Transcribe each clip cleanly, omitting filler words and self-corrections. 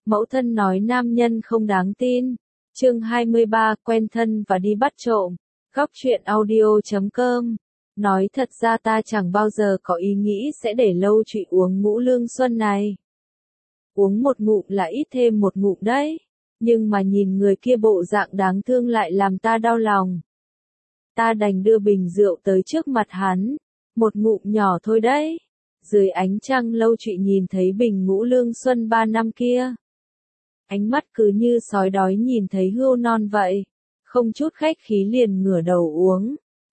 Mẫu thân nói nam nhân không đáng tin. Chương 23, quen thân và đi bắt trộm. Góc truyện audio.com. Nói thật ra ta chẳng bao giờ có ý nghĩ sẽ để Lâu Trụy uống ngũ lương xuân này. Uống một ngụm là ít thêm một ngụm đấy. Nhưng mà nhìn người kia bộ dạng đáng thương lại làm ta đau lòng. Ta đành đưa bình rượu tới trước mặt hắn. Một ngụm nhỏ thôi đấy. Dưới ánh trăng Lâu Trụy nhìn thấy bình ngũ lương xuân 3 năm kia. Ánh mắt cứ như sói đói nhìn thấy hươu non vậy. Không chút khách khí liền ngửa đầu uống.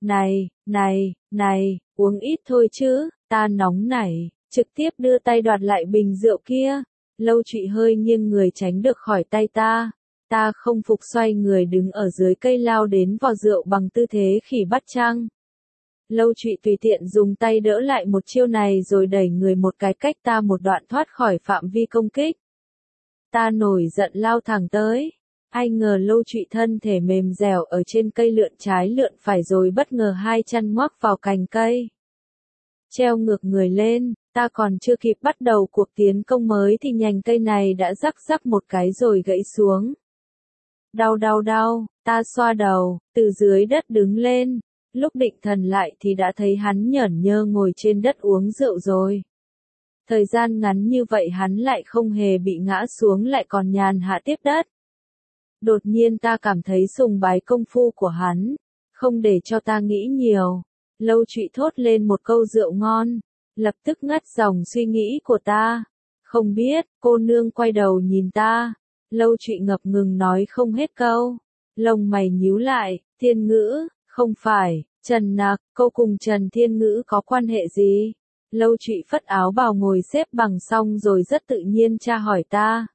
Này, uống ít thôi chứ, ta nóng nảy, trực tiếp đưa tay đoạt lại bình rượu kia. Lâu Trụy hơi nghiêng người tránh được khỏi tay ta. Ta không phục xoay người đứng ở dưới cây lao đến vò rượu bằng tư thế khỉ bắt trăng. Lâu Trụy tùy tiện dùng tay đỡ lại một chiêu này rồi đẩy người một cái cách ta một đoạn thoát khỏi phạm vi công kích. Ta nổi giận lao thẳng tới. Ai ngờ Lâu Trụy thân thể mềm dẻo ở trên cây lượn trái lượn phải rồi bất ngờ hai chân ngoắc vào cành cây. Treo ngược người lên, ta còn chưa kịp bắt đầu cuộc tiến công mới thì nhành cây này đã rắc một cái rồi gãy xuống. Đau, ta xoa đầu, từ dưới đất đứng lên. Lúc định thần lại thì đã thấy hắn nhởn nhơ ngồi trên đất uống rượu rồi. Thời gian ngắn như vậy hắn lại không hề bị ngã xuống lại còn nhàn hạ tiếp đất. Đột nhiên ta cảm thấy sùng bái công phu của hắn, không để cho ta nghĩ nhiều. Lâu Trụy thốt lên một câu rượu ngon, lập tức ngắt dòng suy nghĩ của ta. Không biết, cô nương quay đầu nhìn ta. Lâu Trụy ngập ngừng nói không hết câu. Lông mày nhíu lại, Thiên Ngữ, không phải, Trần Nặc, cô cùng Trần Thiên Ngữ có quan hệ gì? Lâu Trụy phất áo bào ngồi xếp bằng xong rồi rất tự nhiên tra hỏi ta.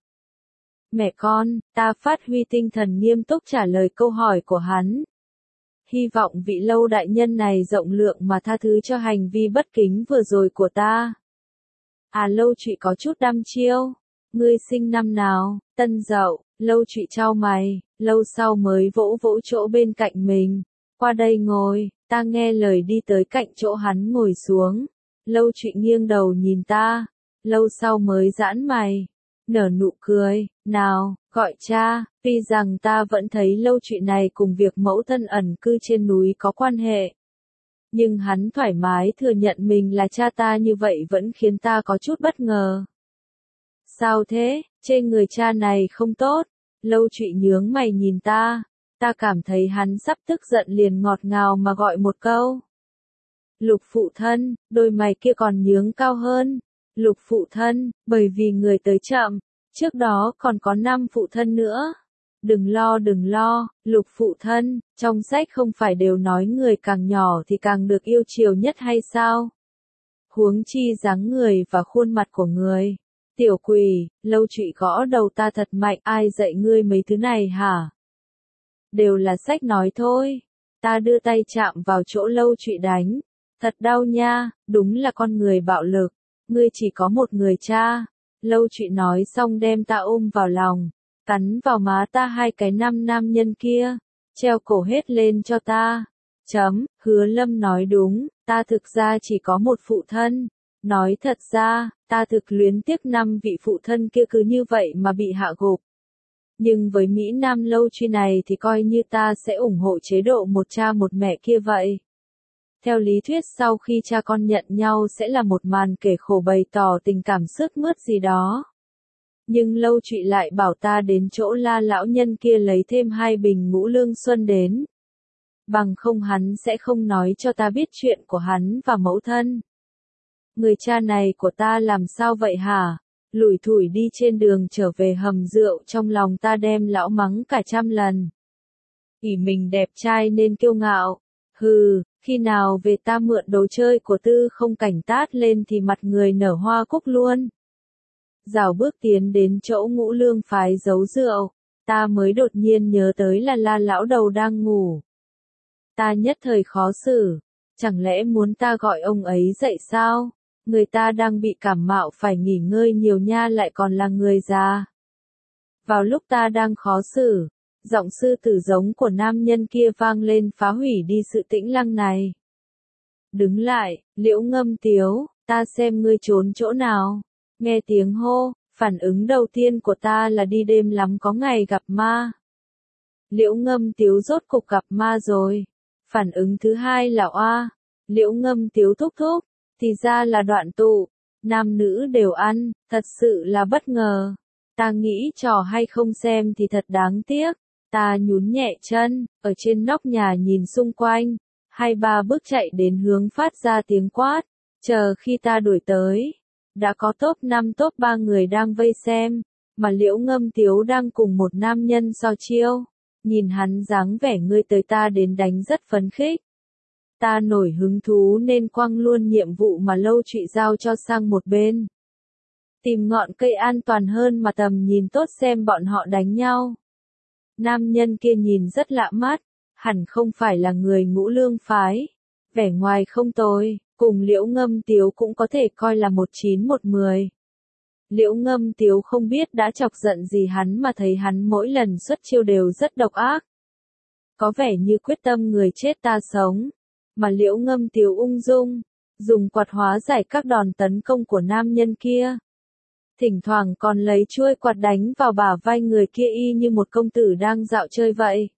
Mẹ con, ta phát huy tinh thần nghiêm túc trả lời câu hỏi của hắn. Hy vọng vị Lâu đại nhân này rộng lượng mà tha thứ cho hành vi bất kính vừa rồi của ta. Lâu Trụy có chút đăm chiêu. Ngươi sinh năm nào? Tân Dậu. Lâu Trụy chau mày, lâu sau mới vỗ chỗ bên cạnh mình. Qua đây ngồi, ta nghe lời đi tới cạnh chỗ hắn ngồi xuống. Lâu Trụy nghiêng đầu nhìn ta, lâu sau mới giãn mày, nở nụ cười, nào, gọi cha. Tuy rằng ta vẫn thấy Lâu Trụy này cùng việc mẫu thân ẩn cư trên núi có quan hệ. Nhưng hắn thoải mái thừa nhận mình là cha ta như vậy vẫn khiến ta có chút bất ngờ. Sao thế, chê người cha này không tốt? Lâu Trụy nhướng mày nhìn ta cảm thấy hắn sắp tức giận liền ngọt ngào mà gọi một câu. Lục phụ thân, đôi mày kia còn nhướng cao hơn. Lục phụ thân, bởi vì người tới chậm, trước đó còn có 5 phụ thân nữa. Đừng lo, Lục phụ thân, trong sách không phải đều nói người càng nhỏ thì càng được yêu chiều nhất hay sao? Huống chi dáng người và khuôn mặt của người. Tiểu quỷ, Lâu Trụy gõ đầu ta thật mạnh, ai dạy ngươi mấy thứ này hả? Đều là sách nói thôi. Ta đưa tay chạm vào chỗ Lâu Trụy đánh. Thật đau nha, đúng là con người bạo lực. Ngươi chỉ có một người cha. Lâu Trụy nói xong đem ta ôm vào lòng, cắn vào má ta 2 cái nam nhân kia, treo cổ hết lên cho ta. Hứa Lâm nói đúng, ta thực ra chỉ có một phụ thân. Nói thật ra, ta thực luyến tiếc 5 vị phụ thân kia cứ như vậy mà bị hạ gục. Nhưng với Mỹ Nam Lâu Trụy này thì coi như ta sẽ ủng hộ chế độ một cha một mẹ kia vậy. Theo lý thuyết sau khi cha con nhận nhau sẽ là một màn kể khổ bày tỏ tình cảm sướt mướt gì đó. Nhưng Lâu Trụy lại bảo ta đến chỗ La lão nhân kia lấy thêm 2 bình ngũ lương xuân đến. Bằng không hắn sẽ không nói cho ta biết chuyện của hắn và mẫu thân. Người cha này của ta làm sao vậy hả? Lủi thủi đi trên đường trở về hầm rượu trong lòng ta đem lão mắng cả 100 lần. Ỷ mình đẹp trai nên kiêu ngạo. Hừ, khi nào về ta mượn đồ chơi của Tư Không Cảnh tát lên thì mặt người nở hoa cúc luôn. Rảo bước tiến đến chỗ Ngũ Lương phái giấu rượu, ta mới đột nhiên nhớ tới là La lão đầu đang ngủ. Ta nhất thời khó xử, chẳng lẽ muốn ta gọi ông ấy dậy sao? Người ta đang bị cảm mạo phải nghỉ ngơi nhiều nha lại còn là người già. Vào lúc ta đang khó xử, giọng sư tử giống của nam nhân kia vang lên phá hủy đi sự tĩnh lặng này. Đứng lại, Liễu Ngâm Tiếu, ta xem ngươi trốn chỗ nào. Nghe tiếng hô, Phản ứng đầu tiên của ta là đi đêm lắm có ngày gặp ma. Liễu Ngâm Tiếu rốt cục gặp ma rồi. Phản ứng thứ hai là oa. Liễu Ngâm Tiếu thúc thúc, thì ra là đoạn tụ. Nam nữ đều ăn, thật sự là bất ngờ. Ta nghĩ trò hay không xem thì thật đáng tiếc. Ta nhún nhẹ chân, ở trên nóc nhà nhìn xung quanh. 2-3 bước chạy đến hướng phát ra tiếng quát. Chờ khi ta đuổi tới, đã có top 5 top 3 người đang vây xem, mà Liễu Ngâm Tiếu đang cùng một nam nhân so chiêu. Nhìn hắn dáng vẻ ngươi tới ta đến đánh rất phấn khích. Ta nổi hứng thú nên quăng luôn nhiệm vụ mà Lâu Trụy giao cho sang một bên. Tìm ngọn cây an toàn hơn mà tầm nhìn tốt xem bọn họ đánh nhau. Nam nhân kia nhìn rất lạ mắt, hẳn không phải là người Ngũ Lương phái. Vẻ ngoài không tồi, cùng Liễu Ngâm Tiếu cũng có thể coi là 1-9-1-10. Liễu Ngâm Tiếu không biết đã chọc giận gì hắn mà thấy hắn mỗi lần xuất chiêu đều rất độc ác. Có vẻ như quyết tâm người chết ta sống. Mà Liễu Ngâm Tiếu ung dung, dùng quạt hóa giải các đòn tấn công của nam nhân kia. Thỉnh thoảng còn lấy chuôi quạt đánh vào bả vai người kia y như một công tử đang dạo chơi vậy.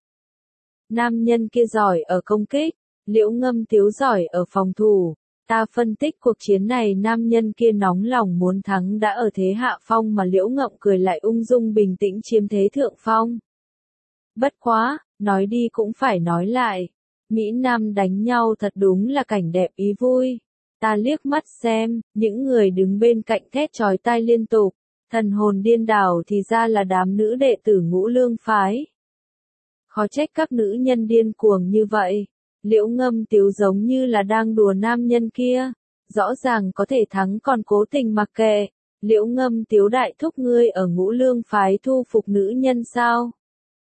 Nam nhân kia giỏi ở công kích, Liễu Ngâm Tiếu giỏi ở phòng thủ. Ta phân tích cuộc chiến này nam nhân kia nóng lòng muốn thắng đã ở thế hạ phong mà Liễu Ngộng cười lại ung dung bình tĩnh chiếm thế thượng phong. Bất quá, nói đi cũng phải nói lại. Mỹ Nam đánh nhau thật đúng là cảnh đẹp ý vui. Ta liếc mắt xem, những người đứng bên cạnh thét chói tai liên tục. Thần hồn điên đảo thì ra là đám nữ đệ tử Ngũ Lương phái. Khó trách các nữ nhân điên cuồng như vậy. Liễu Ngâm Tiếu giống như là đang đùa nam nhân kia. Rõ ràng có thể thắng còn cố tình mặc kệ. Liễu Ngâm Tiếu đại thúc ngươi ở Ngũ Lương phái thu phục nữ nhân sao?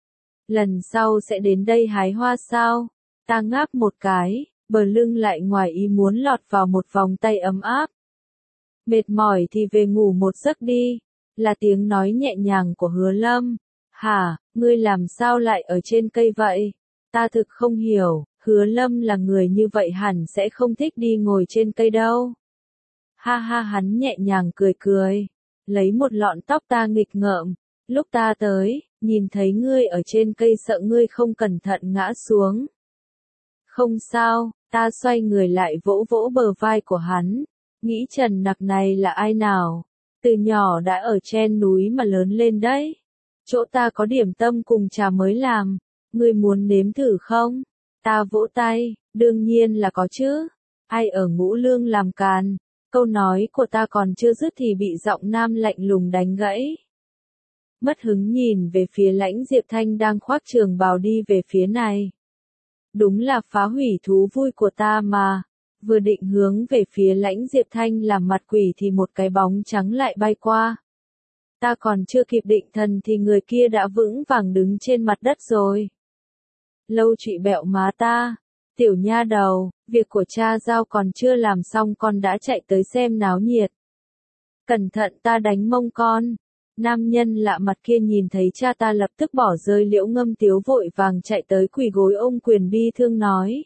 Lần sau sẽ đến đây hái hoa sao? Ta ngáp một cái, bờ lưng lại ngoài ý muốn lọt vào một vòng tay ấm áp. Mệt mỏi thì về ngủ một giấc đi, là tiếng nói nhẹ nhàng của Hứa Lâm. Hả, ngươi làm sao lại ở trên cây vậy? Ta thực không hiểu, Hứa Lâm là người như vậy hẳn sẽ không thích đi ngồi trên cây đâu. Ha ha hắn nhẹ nhàng cười cười, lấy một lọn tóc ta nghịch ngợm. Lúc ta tới, nhìn thấy ngươi ở trên cây sợ ngươi không cẩn thận ngã xuống. Không sao, ta xoay người lại vỗ vỗ bờ vai của hắn. Nghĩ Trần Nặc này là ai nào? Từ nhỏ đã ở trên núi mà lớn lên đấy. Chỗ ta có điểm tâm cùng trà mới làm. Ngươi muốn nếm thử không? Ta vỗ tay, đương nhiên là có chứ. Ai ở Ngũ Lương làm càn? Câu nói của ta còn chưa dứt thì bị giọng nam lạnh lùng đánh gãy. Mất hứng nhìn về phía Lãnh Diệp Thanh đang khoác trường bào đi về phía này. Đúng là phá hủy thú vui của ta mà. Vừa định hướng về phía Lãnh Diệp Thanh làm mặt quỷ thì một cái bóng trắng lại bay qua. Ta còn chưa kịp định thần thì người kia đã vững vàng đứng trên mặt đất rồi. Lâu Trụy bẹo má ta. Tiểu nha đầu, việc của cha giao còn chưa làm xong con đã chạy tới xem náo nhiệt. Cẩn thận ta đánh mông con. Nam nhân lạ mặt kia nhìn thấy cha ta lập tức bỏ rơi Liễu Ngâm Tiếu vội vàng chạy tới quỳ gối ôm quyền bi thương nói.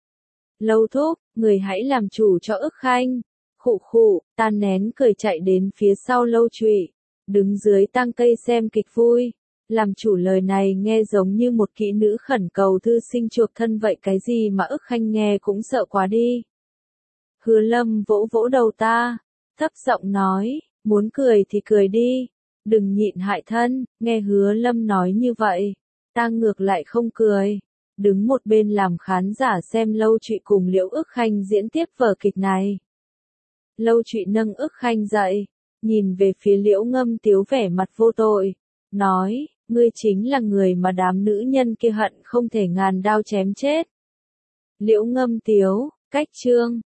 Lâu thúc, người hãy làm chủ cho ức khanh. Khụ khụ, ta nén cười chạy đến phía sau Lâu Trụy, đứng dưới tang cây xem kịch vui. Làm chủ lời này nghe giống như một kỹ nữ khẩn cầu thư sinh chuộc thân vậy, cái gì mà ức khanh nghe cũng sợ quá đi. Hứa Lâm vỗ vỗ đầu ta, thấp giọng nói, muốn cười thì cười đi. Đừng nhịn hại thân, nghe Hứa Lâm nói như vậy. Ta ngược lại không cười. Đứng một bên làm khán giả xem Lâu Trụy cùng Liễu Ức Khanh diễn tiếp vở kịch này. Lâu Trụy nâng Ức Khanh dậy, nhìn về phía Liễu Ngâm Tiếu vẻ mặt vô tội. Nói, ngươi chính là người mà đám nữ nhân kia hận không thể ngàn đao chém chết. Liễu Ngâm Tiếu, cách chương.